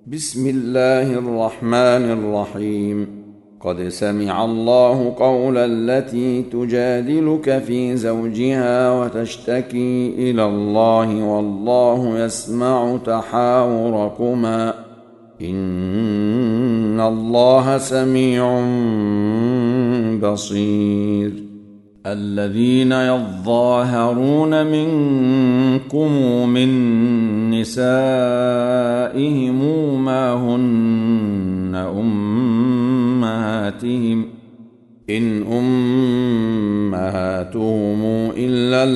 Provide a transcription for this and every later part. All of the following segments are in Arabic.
بسم الله الرحمن الرحيم. قد سمع الله قول التي تجادلك في زوجها وتشتكي إلى الله والله يسمع تحاوركما إن الله سميع بصير. الذين يظاهرون منكم من نسائهم ما هن أمهاتهم إن أمهاتهم إلا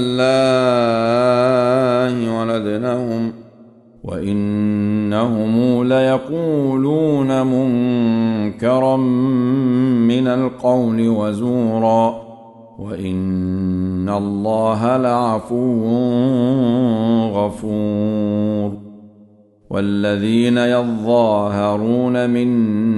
الله ولدنهم وإنهم ليقولون منكرا من القول وزورا وإن الله لعفو غفور. والذين يظاهرون من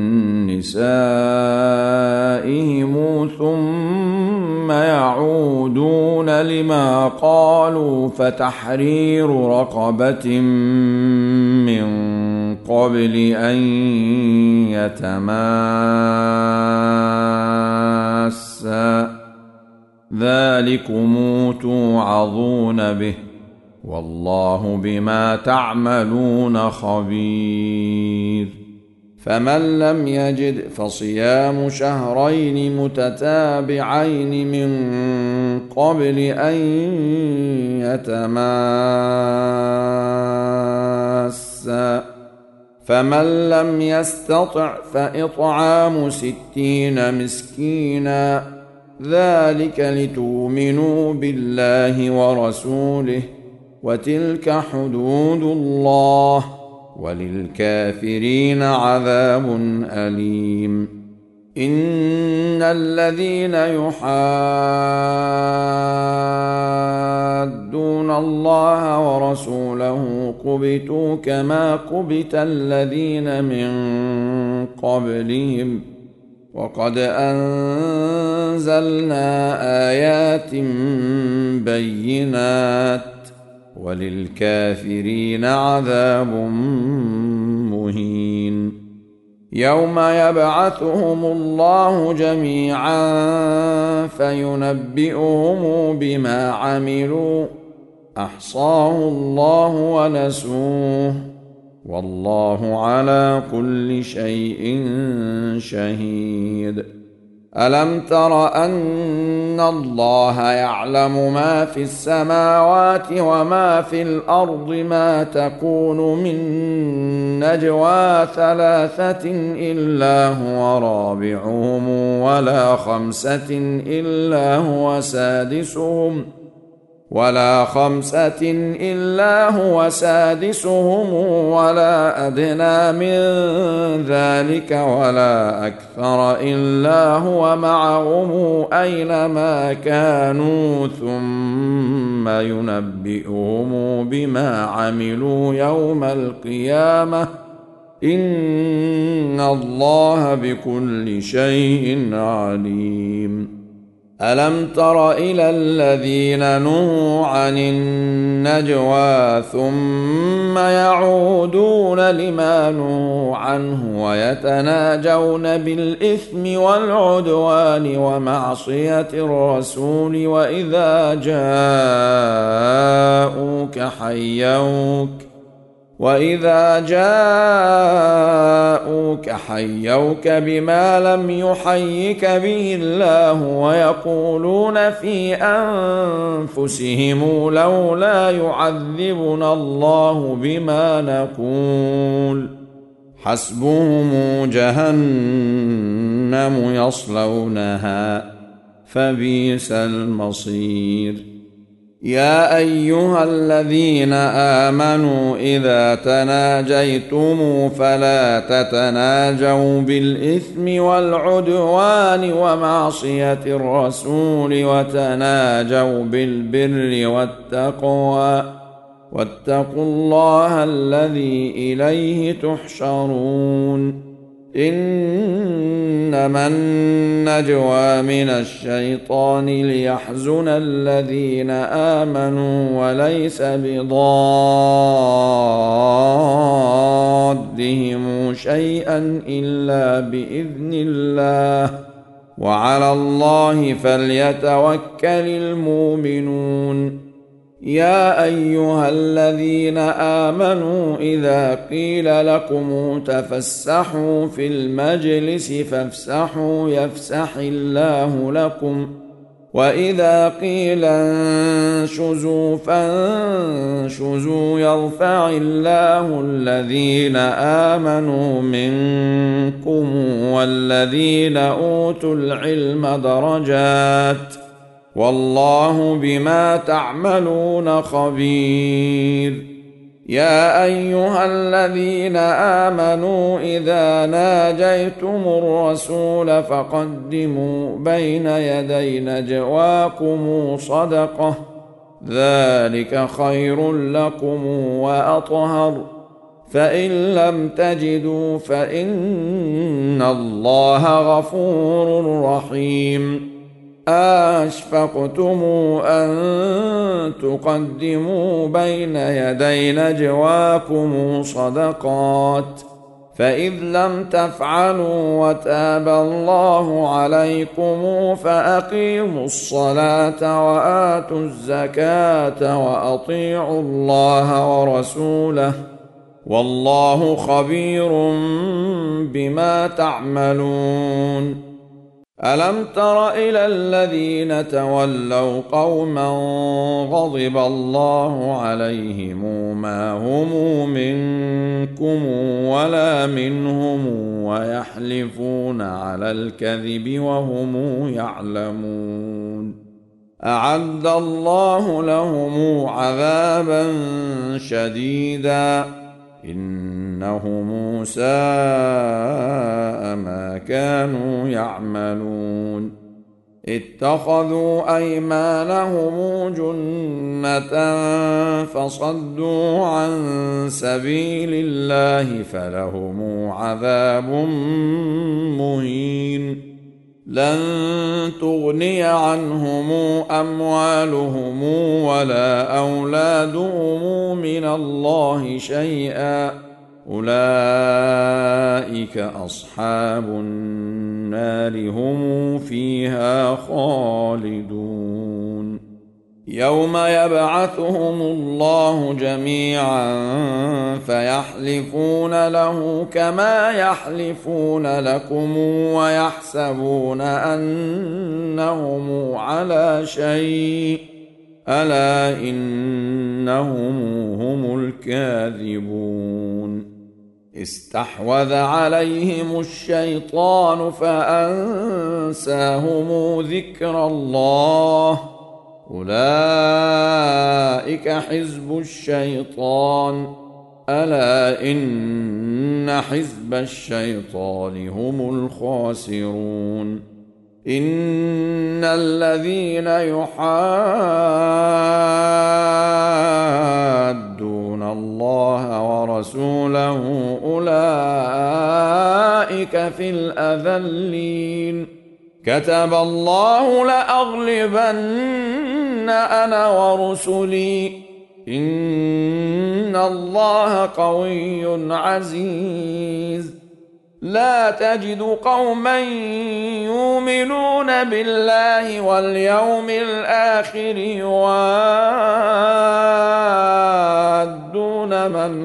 نسائهم ثم يعودون لما قالوا فتحرير رقبة من قبل أن يتماسا ذلكم توعظون به والله بما تعملون خبير. فمن لم يجد فصيام شهرين متتابعين من قبل أن يتماسا فمن لم يستطع فإطعام 60 مسكينا ذلك لتؤمنوا بالله ورسوله وتلك حدود الله وللكافرين عذاب أليم. إن الذين يحادون الله ورسوله كبتوا كما كبت الذين من قبلهم وقد أنزلنا آيات بينات وللكافرين عذاب مهين. يوم يبعثهم الله جميعا فينبئهم بما عملوا أحصاه الله ونسوه والله على كل شيء شهيد. ألم تر أن الله يعلم ما في السماوات وما في الأرض ما تكون من نجوى 3 إلا هو رابعهم ولا 5 إلا هو سادسهم ولا أدنى من ذلك ولا أكثر إلا هو معهم أينما كانوا ثم ينبئهم بما عملوا يوم القيامة إن الله بكل شيء عليم. ألم تر إلى الذين نهوا عن النجوى ثم يعودون لما نهوا عنه ويتناجون بالإثم والعدوان ومعصية الرسول وإذا جاءوك حيوك بما لم يحيك به الله ويقولون في أنفسهم لولا يعذبنا الله بما نقول حسبهم جهنم يصلونها فبئس المصير. يا أيها الذين آمنوا إذا تناجيتم فلا تتناجوا بالإثم والعدوان ومعصية الرسول وتناجوا بالبر والتقوى واتقوا الله الذي إليه تحشرون. إنما النجوى من الشيطان ليحزن الذين آمنوا وليس بضادهم شيئا إلا بإذن الله وعلى الله فليتوكل المؤمنون. يا أيها الذين آمنوا إذا قيل لكم تفسحوا في المجلس فافسحوا يفسح الله لكم وإذا قيل انشزوا فانشزوا يرفع الله الذين آمنوا منكم والذين أوتوا العلم درجات والله بما تعملون خبير. يا أيها الذين آمنوا إذا ناجيتم الرسول فقدموا بين يدي نجواكم صدقة ذلك خير لكم وأطهر فإن لم تجدوا فإن الله غفور رحيم. أشفقتم أن تقدموا بين يدي نجواكم صدقات فإذ لم تفعلوا وتاب الله عليكم فأقيموا الصلاة وآتوا الزكاة وأطيعوا الله ورسوله والله خبير بما تعملون. ألم تر إلى الذين تولوا قوما غضب الله عليهم ما هم منكم ولا منهم ويحلفون على الكذب وهم يعلمون أعد الله لهم عذابا شديدا إنهم ساء ما كانوا يعملون. اتخذوا أيمانهم جنة فصدوا عن سبيل الله فلهم عذاب مهين. لن تغني عنهم أموالهم ولا أولادهم من الله شيئا أولئك أصحاب النار هم فيها خالدون. يوم يبعثهم الله جميعا فيحلفون له كما يحلفون لكم ويحسبون أنهم على شيء ألا إنهم هم الكاذبون. استحوذ عليهم الشيطان فأنساهم ذكر الله أولئك حزب الشيطان ألا إن حزب الشيطان هم الخاسرون. إن الذين يحادون الله ورسوله أولئك في الأذلين. كتب الله لأغلبن أنا ورسلي إن الله قوي عزيز. لا تجد قوما يؤمنون بالله واليوم الآخر يوادون من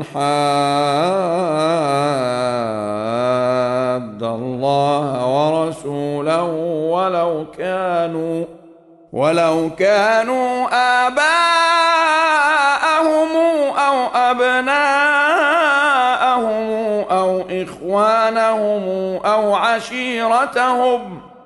حاد الله ورسوله ولو كانوا آباءهم أو أبناءهم أو إخوانهم أو عشيرتهم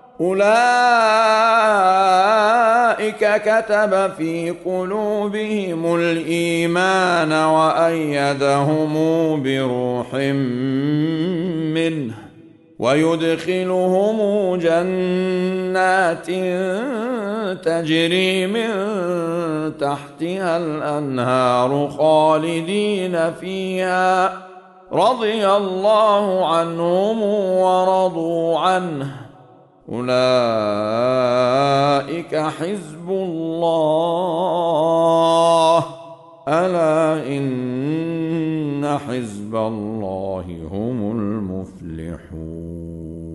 أولئك كتب في قلوبهم الإيمان وأيدهم بروح منه ويدخلهم جنات تجري من تحتها الأنهار خالدين فيها رضي الله عنهم ورضوا عنه أولئك حزب الله ألا إن حزب الله هم المفلحون.